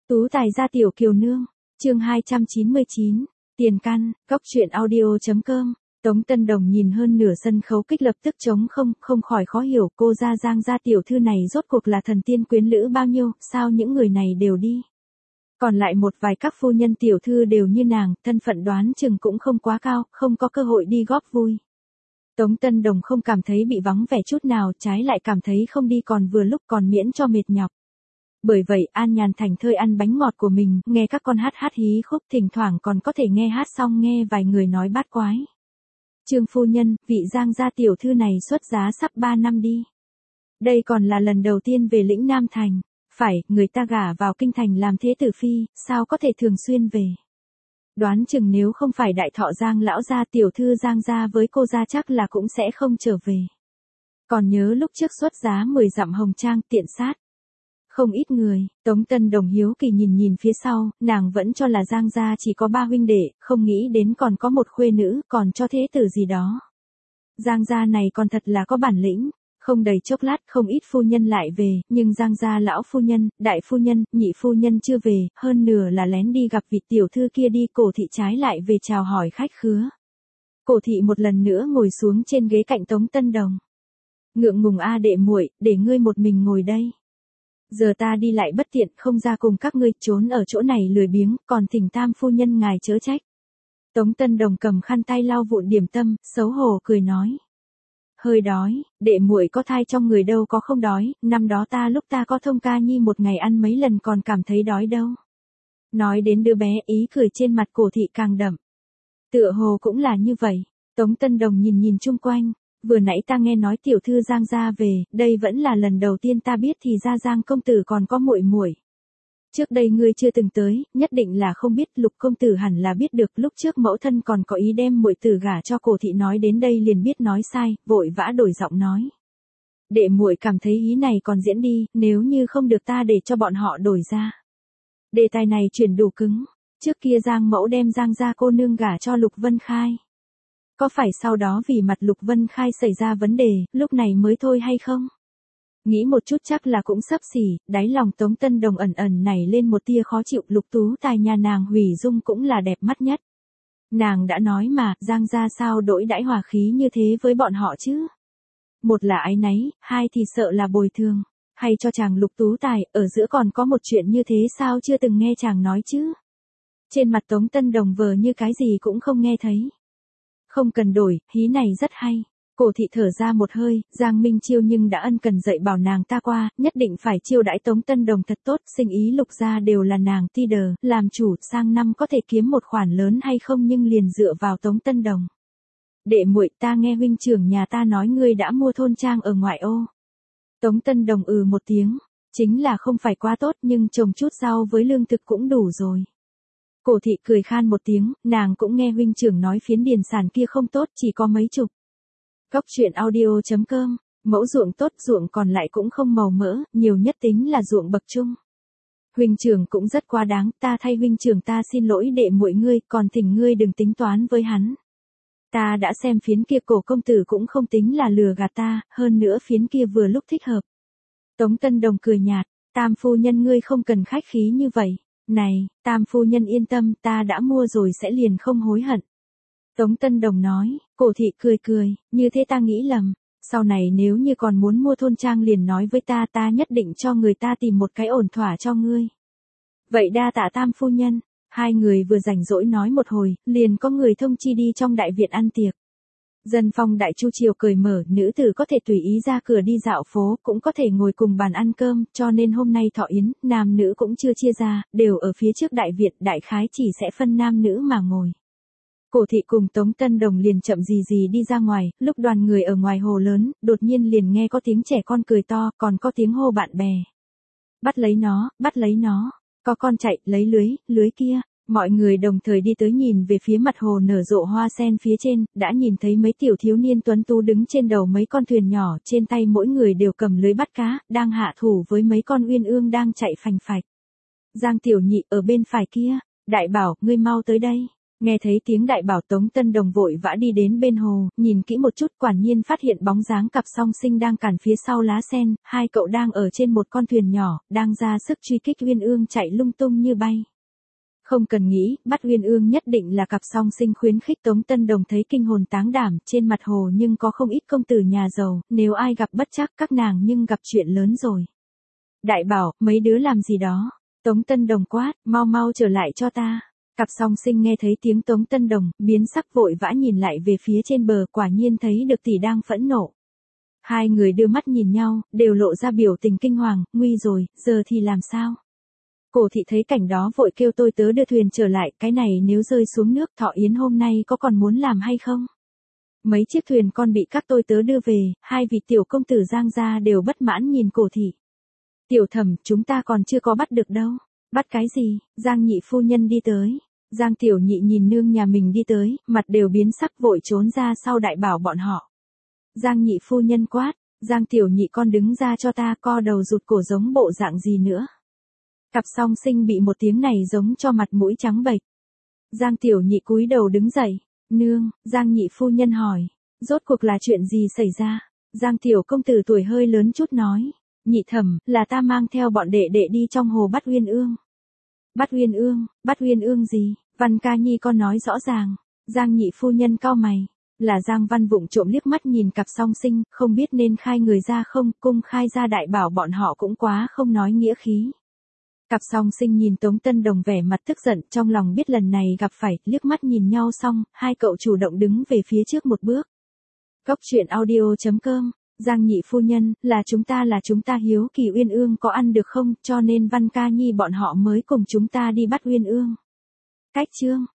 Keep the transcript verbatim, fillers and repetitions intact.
Tú tài gia tiểu kiều nương, chương hai trăm chín mươi chín, tiền căn, góc truyện audio chấm com. Tống Tân Đồng nhìn hơn nửa sân khấu kích lập tức trống không, không khỏi khó hiểu cô gia Giang gia tiểu thư này rốt cuộc là thần tiên quyến lữ bao nhiêu, sao những người này đều đi. Còn lại một vài các phu nhân tiểu thư đều như nàng, thân phận đoán chừng cũng không quá cao, không có cơ hội đi góp vui. Tống Tân Đồng không cảm thấy bị vắng vẻ chút nào, trái lại cảm thấy không đi còn vừa lúc còn miễn cho mệt nhọc. Bởi vậy an nhàn thành thơi ăn bánh ngọt của mình, nghe các con hát hát hí khúc, thỉnh thoảng còn có thể nghe hát xong nghe vài người nói bát quái. Trương phu nhân, vị Giang gia tiểu thư này xuất giá sắp ba năm đi. Đây còn là lần đầu tiên về lĩnh Nam Thành. Phải, người ta gả vào kinh thành làm thế tử phi, sao có thể thường xuyên về. Đoán chừng nếu không phải đại thọ Giang lão gia tiểu thư Giang gia với cô gia chắc là cũng sẽ không trở về. Còn nhớ lúc trước xuất giá mười dặm hồng trang tiện sát. Không ít người, Tống Tân Đồng hiếu kỳ nhìn nhìn phía sau, nàng vẫn cho là Giang gia chỉ có ba huynh đệ, không nghĩ đến còn có một khuê nữ, còn cho thế tử gì đó. Giang gia này còn thật là có bản lĩnh, không đầy chốc lát không ít phu nhân lại về, nhưng Giang gia lão phu nhân, đại phu nhân, nhị phu nhân chưa về, hơn nửa là lén đi gặp vị tiểu thư kia đi, Cổ thị trái lại về chào hỏi khách khứa. Cổ thị một lần nữa ngồi xuống trên ghế cạnh Tống Tân Đồng. Ngượng ngùng a đệ muội, để ngươi một mình ngồi đây. Giờ ta đi lại bất tiện, không ra cùng các ngươi, trốn ở chỗ này lười biếng, còn thỉnh tam phu nhân ngài chớ trách. Tống Tân Đồng cầm khăn tay lau vụn điểm tâm, xấu hổ cười nói. Hơi đói, đệ muội có thai trong người đâu có không đói, năm đó ta lúc ta có thông ca nhi một ngày ăn mấy lần còn cảm thấy đói đâu. Nói đến đứa bé, ý cười trên mặt Cổ thị càng đậm. Tựa hồ cũng là như vậy. Tống Tân Đồng nhìn nhìn chung quanh. Vừa nãy ta nghe nói tiểu thư Giang gia về, đây vẫn là lần đầu tiên ta biết thì ra Giang công tử còn có muội muội. Trước đây ngươi chưa từng tới, nhất định là không biết, Lục công tử hẳn là biết được, lúc trước mẫu thân còn có ý đem muội tử gả cho. Cổ thị nói đến đây liền biết nói sai, vội vã đổi giọng nói. Đệ muội cảm thấy ý này còn diễn đi, nếu như không được ta để cho bọn họ đổi ra. Đề tài này chuyển đủ cứng, trước kia Giang mẫu đem Giang gia cô nương gả cho Lục Vân Khai. Có phải sau đó vì mặt Lục Vân Khai xảy ra vấn đề, lúc này mới thôi hay không? Nghĩ một chút chắc là cũng sắp xỉ, đáy lòng Tống Tân Đồng ẩn ẩn nảy lên một tia khó chịu. Lục tú tài nhà nàng hủy dung cũng là đẹp mắt nhất. Nàng đã nói mà, Giang gia sao đổi đãi hòa khí như thế với bọn họ chứ? Một là áy náy, hai thì sợ là bồi thường. Hay cho chàng Lục tú tài, ở giữa còn có một chuyện như thế sao chưa từng nghe chàng nói chứ? Trên mặt Tống Tân Đồng vờ như cái gì cũng không nghe thấy. Không cần đổi, hí này rất hay. Cổ thị thở ra một hơi, Giang Minh Chiêu nhưng đã ân cần dạy bảo nàng ta qua, nhất định phải chiêu đãi Tống Tân Đồng thật tốt, sinh ý Lục gia đều là nàng ti đờ, làm chủ, sang năm có thể kiếm một khoản lớn hay không nhưng liền dựa vào Tống Tân Đồng. Đệ muội, ta nghe huynh trưởng nhà ta nói ngươi đã mua thôn trang ở ngoại ô. Tống Tân Đồng ừ một tiếng, chính là không phải quá tốt nhưng trồng chút rau với lương thực cũng đủ rồi. Cổ thị cười khan một tiếng, nàng cũng nghe huynh trưởng nói phiến điền sản kia không tốt, chỉ có mấy chục. Góc truyện audio chấm com, mẫu ruộng tốt, ruộng còn lại cũng không màu mỡ, nhiều nhất tính là ruộng bậc trung. Huynh trưởng cũng rất quá đáng, ta thay huynh trưởng ta xin lỗi đệ muội ngươi, còn thỉnh ngươi đừng tính toán với hắn. Ta đã xem phiến kia, Cổ công tử cũng không tính là lừa gạt ta, hơn nữa phiến kia vừa lúc thích hợp. Tống Tân Đồng cười nhạt, tam phu nhân ngươi không cần khách khí như vậy. Này, tam phu nhân yên tâm, ta đã mua rồi sẽ liền không hối hận. Tống Tân Đồng nói. Cổ thị cười cười, như thế ta nghĩ lầm. Sau này nếu như còn muốn mua thôn trang liền nói với ta, ta nhất định cho người ta tìm một cái ổn thỏa cho ngươi. Vậy đa tạ tam phu nhân. Hai người vừa rảnh rỗi nói một hồi, liền có người thông chi đi trong đại viện ăn tiệc. Dân phong đại chu triều cởi mở, nữ tử có thể tùy ý ra cửa đi dạo phố, cũng có thể ngồi cùng bàn ăn cơm, cho nên hôm nay thọ yến, nam nữ cũng chưa chia ra, đều ở phía trước đại viện, đại khái chỉ sẽ phân nam nữ mà ngồi. Cổ thị cùng Tống Tân Đồng liền chậm gì gì đi ra ngoài, lúc đoàn người ở ngoài hồ lớn, đột nhiên liền nghe có tiếng trẻ con cười to, còn có tiếng hô bạn bè. Bắt lấy nó, bắt lấy nó, có con chạy, lấy lưới, lưới kia. Mọi người đồng thời đi tới nhìn về phía mặt hồ nở rộ hoa sen phía trên, đã nhìn thấy mấy tiểu thiếu niên tuấn tú đứng trên đầu mấy con thuyền nhỏ, trên tay mỗi người đều cầm lưới bắt cá, đang hạ thủ với mấy con uyên ương đang chạy phành phạch. Giang tiểu nhị ở bên phải kia, đại bảo, ngươi mau tới đây. Nghe thấy tiếng đại bảo Tống Tân Đồng vội vã đi đến bên hồ, nhìn kỹ một chút quả nhiên phát hiện bóng dáng cặp song sinh đang cản phía sau lá sen, hai cậu đang ở trên một con thuyền nhỏ, đang ra sức truy kích Uyên Ương chạy lung tung như bay. Không cần nghĩ, bắt Uyên Ương nhất định là cặp song sinh khuyến khích Tống Tân Đồng thấy kinh hồn táng đảm, trên mặt hồ nhưng có không ít công tử nhà giàu, nếu ai gặp bất trắc các nàng nhưng gặp chuyện lớn rồi. Đại bảo, mấy đứa làm gì đó? Tống Tân Đồng quát, mau mau trở lại cho ta. Cặp song sinh nghe thấy tiếng Tống Tân Đồng, biến sắc vội vã nhìn lại về phía trên bờ, quả nhiên thấy được tỷ đang phẫn nộ. Hai người đưa mắt nhìn nhau, đều lộ ra biểu tình kinh hoàng, nguy rồi, giờ thì làm sao? Cổ thị thấy cảnh đó vội kêu tôi tớ đưa thuyền trở lại, cái này nếu rơi xuống nước Thọ Yến hôm nay có còn muốn làm hay không? Mấy chiếc thuyền con bị các tôi tớ đưa về, hai vị tiểu công tử Giang gia đều bất mãn nhìn cổ thị. Tiểu thẩm, chúng ta còn chưa có bắt được đâu. Bắt cái gì? Giang nhị phu nhân đi tới. Giang tiểu nhị nhìn nương nhà mình đi tới, mặt đều biến sắc vội trốn ra sau đại bảo bọn họ. Giang nhị phu nhân quát, Giang tiểu nhị con đứng ra cho ta, co đầu rụt cổ giống bộ dạng gì nữa. Cặp song sinh bị một tiếng này giống cho mặt mũi trắng bệch. Giang tiểu nhị cúi đầu đứng dậy, nương, Giang nhị phu nhân hỏi, rốt cuộc là chuyện gì xảy ra? Giang tiểu công tử tuổi hơi lớn chút nói, nhị thẩm, là ta mang theo bọn đệ đệ đi trong hồ bắt Uyên Ương. Bắt Uyên Ương, bắt Uyên Ương gì? Văn ca nhi con nói rõ ràng. Giang nhị phu nhân cau mày, là Giang Văn vụng trộm liếc mắt nhìn cặp song sinh, không biết nên khai người ra không, cung khai ra đại bảo bọn họ cũng quá không nói nghĩa khí. Cặp song sinh nhìn Tống Tân Đồng vẻ mặt tức giận, trong lòng biết lần này gặp phải, liếc mắt nhìn nhau xong, hai cậu chủ động đứng về phía trước một bước. Cốc truyện audio chấm com, Giang nhị phu nhân, là chúng ta là chúng ta hiếu kỳ Uyên Ương có ăn được không, cho nên Văn ca nhi bọn họ mới cùng chúng ta đi bắt Uyên Ương. Cách chương